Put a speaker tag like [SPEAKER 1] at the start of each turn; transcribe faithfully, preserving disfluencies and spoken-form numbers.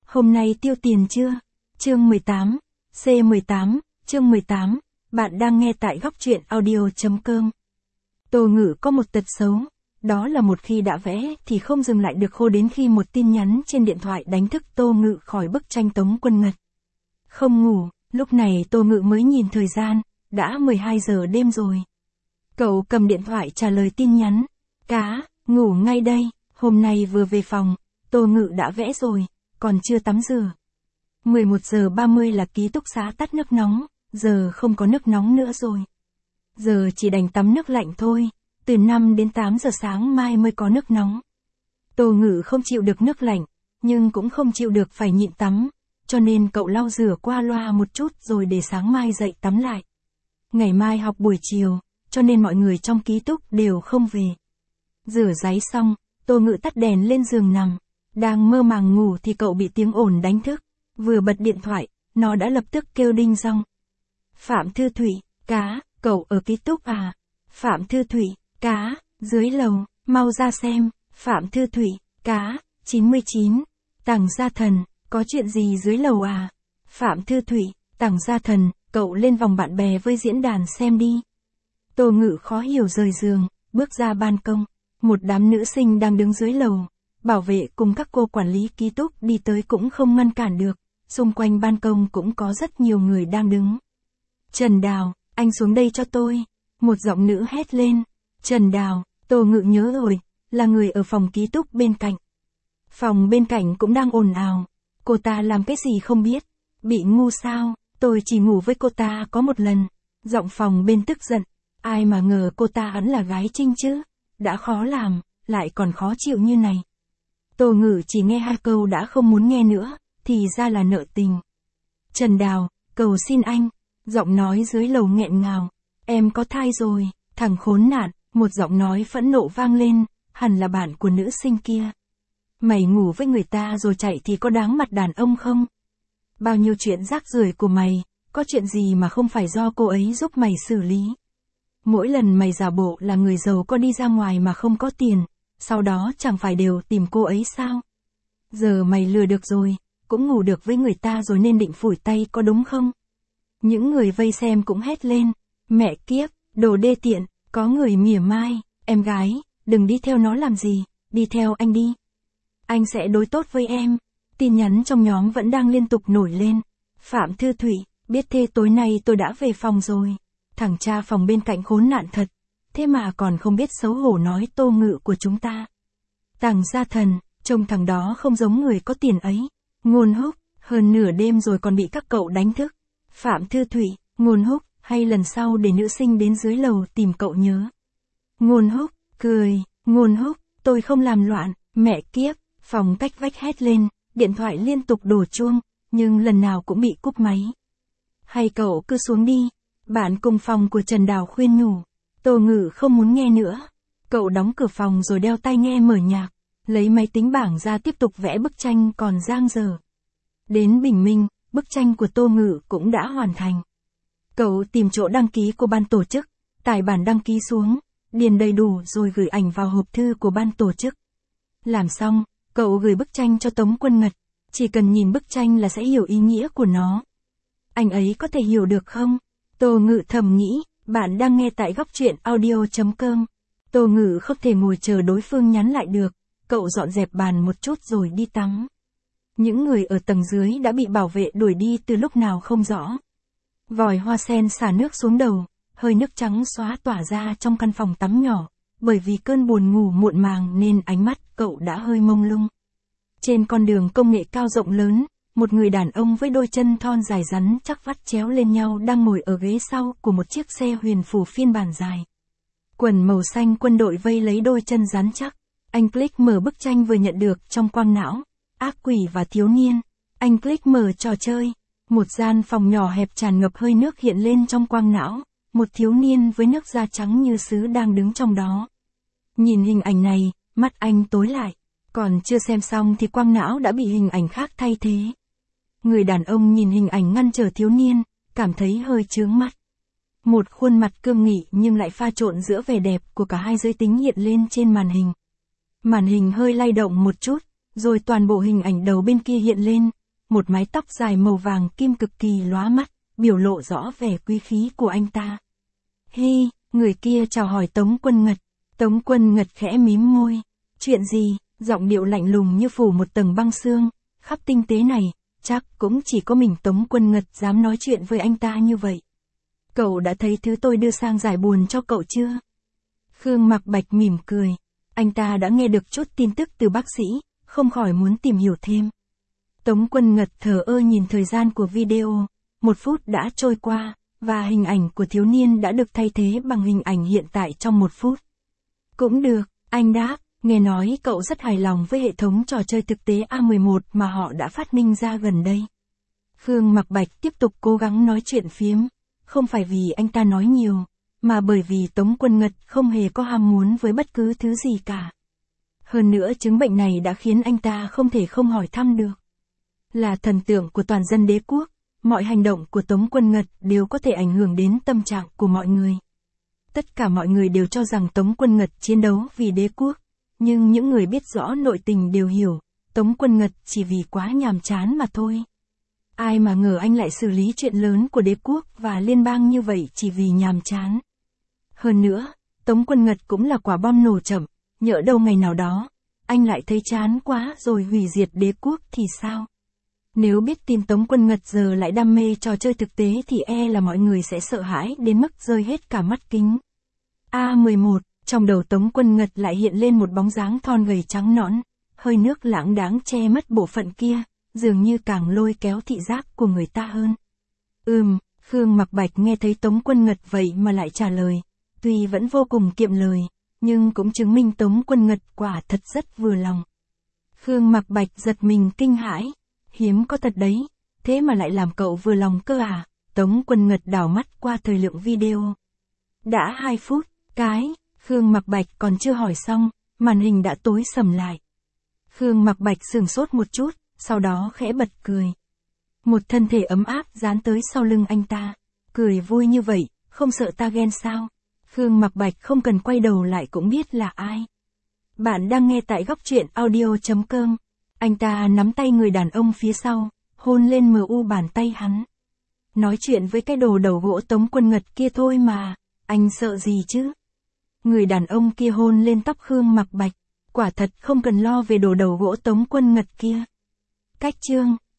[SPEAKER 1] Hôm nay tiêu tiền chưa? Chương mười tám, C mười tám, chương mười tám, bạn đang nghe tại góc truyện audio.com. Tô Ngự có một tật xấu, đó là một khi đã vẽ thì không dừng lại được khô đến khi một tin nhắn trên điện thoại đánh thức Tô Ngự khỏi bức tranh Tống Quân Ngật. Không ngủ, lúc này Tô Ngự mới nhìn thời gian, đã mười hai giờ đêm rồi. Cậu cầm điện thoại trả lời tin nhắn. Cá, ngủ ngay đây, hôm nay vừa về phòng, Tô Ngự đã vẽ rồi, còn chưa tắm rửa. mười một giờ ba mươi là ký túc xá tắt nước nóng, giờ không có nước nóng nữa rồi. Giờ chỉ đành tắm nước lạnh thôi, từ năm đến tám giờ sáng mai mới có nước nóng. Tô Ngự không chịu được nước lạnh, nhưng cũng không chịu được phải nhịn tắm, cho nên cậu lau rửa qua loa một chút rồi để sáng mai dậy tắm lại. Ngày mai học buổi chiều, cho nên mọi người trong ký túc đều không về. Rửa ráy xong, Tô Ngự tắt đèn lên giường nằm. Đang mơ màng ngủ thì cậu bị tiếng ồn đánh thức. Vừa bật điện thoại, nó đã lập tức kêu đinh rong. Phạm Thư Thủy, cá, cậu ở ký túc à? Phạm Thư Thủy, cá, dưới lầu, mau ra xem. Phạm Thư Thủy, cá, chín mươi chín. Tằng Gia Thần, có chuyện gì dưới lầu à? Phạm Thư Thủy, Tằng Gia Thần, cậu lên vòng bạn bè với diễn đàn xem đi. Tô Ngự khó hiểu rời giường, bước ra ban công. Một đám nữ sinh đang đứng dưới lầu. Bảo vệ cùng các cô quản lý ký túc đi tới cũng không ngăn cản được. Xung quanh ban công cũng có rất nhiều người đang đứng. Trần Đào, anh xuống đây cho tôi. Một giọng nữ hét lên. Trần Đào, Tô Ngự nhớ rồi, là người ở phòng ký túc bên cạnh. Phòng bên cạnh cũng đang ồn ào. Cô ta làm cái gì không biết. Bị ngu sao, tôi chỉ ngủ với cô ta có một lần. Giọng phòng bên tức giận. Ai mà ngờ cô ta hắn là gái Trinh chứ. Đã khó làm, lại còn khó chịu như này. Tô Ngự chỉ nghe hai câu đã không muốn nghe nữa, thì ra là nợ tình. Trần Đào, cầu xin anh. Giọng nói dưới lầu nghẹn ngào. Em có thai rồi, thằng khốn nạn. Một giọng nói phẫn nộ vang lên, hẳn là bạn của nữ sinh kia. Mày ngủ với người ta rồi chạy thì có đáng mặt đàn ông không? Bao nhiêu chuyện rác rưởi của mày, có chuyện gì mà không phải do cô ấy giúp mày xử lý? Mỗi lần mày giả bộ là người giàu có đi ra ngoài mà không có tiền, sau đó chẳng phải đều tìm cô ấy sao? Giờ mày lừa được rồi, cũng ngủ được với người ta rồi nên định phủi tay có đúng không? Những người vây xem cũng hét lên, mẹ kiếp, đồ đê tiện, có người mỉa mai, em gái, đừng đi theo nó làm gì, đi theo anh đi. Anh sẽ đối tốt với em. Tin nhắn trong nhóm vẫn đang liên tục nổi lên. Phạm Thư Thủy, biết thế tối nay tôi đã về phòng rồi. Thằng cha phòng bên cạnh khốn nạn thật. Thế mà còn không biết xấu hổ nói Tô Ngự của chúng ta. Tằng Gia Thần, trông thằng đó không giống người có tiền ấy. Ngôn Húc, hơn nửa đêm rồi còn bị các cậu đánh thức. Phạm Thư Thủy, Ngôn Húc, hay lần sau để nữ sinh đến dưới lầu tìm cậu nhớ. Ngôn Húc, cười, Ngôn Húc, tôi không làm loạn, mẹ kiếp, phòng cách vách hét lên, điện thoại liên tục đổ chuông, nhưng lần nào cũng bị cúp máy. Hay cậu cứ xuống đi. Bạn cùng phòng của Trần Đào khuyên nhủ. Tô Ngự không muốn nghe nữa. Cậu đóng cửa phòng rồi đeo tai nghe mở nhạc, lấy máy tính bảng ra tiếp tục vẽ bức tranh còn dang dở. Đến bình minh, bức tranh của Tô Ngự cũng đã hoàn thành. Cậu tìm chỗ đăng ký của ban tổ chức, tải bản đăng ký xuống, điền đầy đủ rồi gửi ảnh vào hộp thư của ban tổ chức. Làm xong, cậu gửi bức tranh cho Tống Quân Ngật, chỉ cần nhìn bức tranh là sẽ hiểu ý nghĩa của nó. Anh ấy có thể hiểu được không? Tô Ngự thầm nghĩ, bạn đang nghe tại góc truyện audio.com. Tô Ngự không thể ngồi chờ đối phương nhắn lại được, cậu dọn dẹp bàn một chút rồi đi tắm. Những người ở tầng dưới đã bị bảo vệ đuổi đi từ lúc nào không rõ. Vòi hoa sen xả nước xuống đầu, hơi nước trắng xóa tỏa ra trong căn phòng tắm nhỏ, bởi vì cơn buồn ngủ muộn màng nên ánh mắt cậu đã hơi mông lung. Trên con đường công nghệ cao rộng lớn, một người đàn ông với đôi chân thon dài rắn chắc vắt chéo lên nhau đang ngồi ở ghế sau của một chiếc xe huyền phù phiên bản dài. Quần màu xanh quân đội vây lấy đôi chân rắn chắc. Anh click mở bức tranh vừa nhận được trong quang não. Ác quỷ và thiếu niên. Anh click mở trò chơi. Một gian phòng nhỏ hẹp tràn ngập hơi nước hiện lên trong quang não. Một thiếu niên với nước da trắng như sứ đang đứng trong đó. Nhìn hình ảnh này, mắt anh tối lại. Còn chưa xem xong thì quang não đã bị hình ảnh khác thay thế. Người đàn ông nhìn hình ảnh ngăn trở thiếu niên, cảm thấy hơi chướng mắt. Một khuôn mặt cương nghị nhưng lại pha trộn giữa vẻ đẹp của cả hai giới tính hiện lên trên màn hình. Màn hình hơi lay động một chút, rồi toàn bộ hình ảnh đầu bên kia hiện lên, một mái tóc dài màu vàng kim cực kỳ lóa mắt, biểu lộ rõ vẻ quý khí của anh ta. Hi, người kia chào hỏi Tống Quân Ngật. Tống Quân Ngật khẽ mím môi. Chuyện gì? Giọng điệu lạnh lùng như phủ một tầng băng xương. Khắp tinh tế này, chắc cũng chỉ có mình Tống Quân Ngật dám nói chuyện với anh ta như vậy. Cậu đã thấy thứ tôi đưa sang giải buồn cho cậu chưa? Khương Mặc Bạch mỉm cười. Anh ta đã nghe được chút tin tức từ bác sĩ, không khỏi muốn tìm hiểu thêm. Tống Quân Ngật thờ ơ nhìn thời gian của video. Một phút đã trôi qua, và hình ảnh của thiếu niên đã được thay thế bằng hình ảnh hiện tại trong một phút. Cũng được, anh đáp, nghe nói cậu rất hài lòng với hệ thống trò chơi thực tế A mười một mà họ đã phát minh ra gần đây. Khương Mặc Bạch tiếp tục cố gắng nói chuyện phiếm, không phải vì anh ta nói nhiều, mà bởi vì Tống Quân Ngật không hề có ham muốn với bất cứ thứ gì cả. Hơn nữa chứng bệnh này đã khiến anh ta không thể không hỏi thăm được. Là thần tượng của toàn dân đế quốc, mọi hành động của Tống Quân Ngật đều có thể ảnh hưởng đến tâm trạng của mọi người. Tất cả mọi người đều cho rằng Tống Quân Ngật chiến đấu vì đế quốc, nhưng những người biết rõ nội tình đều hiểu, Tống Quân Ngật chỉ vì quá nhàm chán mà thôi. Ai mà ngờ anh lại xử lý chuyện lớn của đế quốc và liên bang như vậy chỉ vì nhàm chán. Hơn nữa, Tống Quân Ngật cũng là quả bom nổ chậm, nhỡ đâu ngày nào đó, anh lại thấy chán quá rồi hủy diệt đế quốc thì sao? Nếu biết tin Tống Quân Ngật giờ lại đam mê trò chơi thực tế thì e là mọi người sẽ sợ hãi đến mức rơi hết cả mắt kính. A mười một, trong đầu Tống Quân Ngật lại hiện lên một bóng dáng thon gầy trắng nõn, hơi nước lãng đãng che mất bộ phận kia, dường như càng lôi kéo thị giác của người ta hơn. Ừm, Khương Mặc Bạch nghe thấy Tống Quân Ngật vậy mà lại trả lời, tuy vẫn vô cùng kiệm lời, nhưng cũng chứng minh Tống Quân Ngật quả thật rất vừa lòng. Khương Mặc Bạch giật mình kinh hãi. Hiếm có thật đấy, thế mà lại làm cậu vừa lòng cơ à? Tống Quân Ngật đảo mắt qua thời lượng video. Đã hai phút, cái, Khương Mặc Bạch còn chưa hỏi xong, màn hình đã tối sầm lại. Khương Mặc Bạch sửng sốt một chút, sau đó khẽ bật cười. Một thân thể ấm áp dán tới sau lưng anh ta. Cười vui như vậy, không sợ ta ghen sao? Khương Mặc Bạch không cần quay đầu lại cũng biết là ai. Bạn đang nghe tại góc truyện audio chấm com. Anh ta nắm tay người đàn ông phía sau, hôn lên mờ u bàn tay hắn. Nói chuyện với cái đồ đầu gỗ Tống Quân Ngật kia thôi mà, anh sợ gì chứ? Người đàn ông kia hôn lên tóc Khương Mặc Bạch, quả thật không cần lo về đồ đầu gỗ Tống Quân Ngật kia. Cách chương